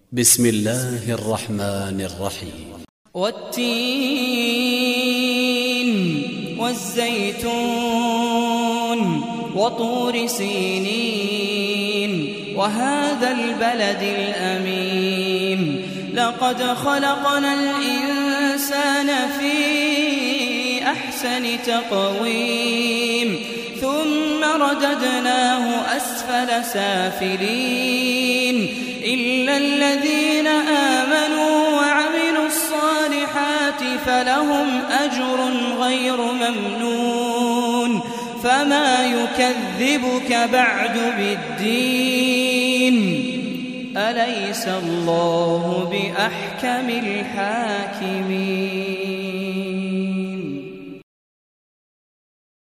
بسم الله الرحمن الرحيم. والتين والزيتون وطور سينين وهذا البلد الأمين لقد خلقنا الإنسان في أحسن تقويم ثم رددناه أسفل سافلين إلا الذين آمنوا وعملوا الصالحات فلهم أجر غير ممنون فما يكذبك بعد بالدين أليس الله بأحكم الحاكمين.